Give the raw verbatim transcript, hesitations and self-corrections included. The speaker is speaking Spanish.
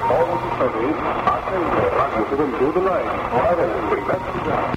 Todos ustedes hacen de Radio Juventud Live, para el primer lugar.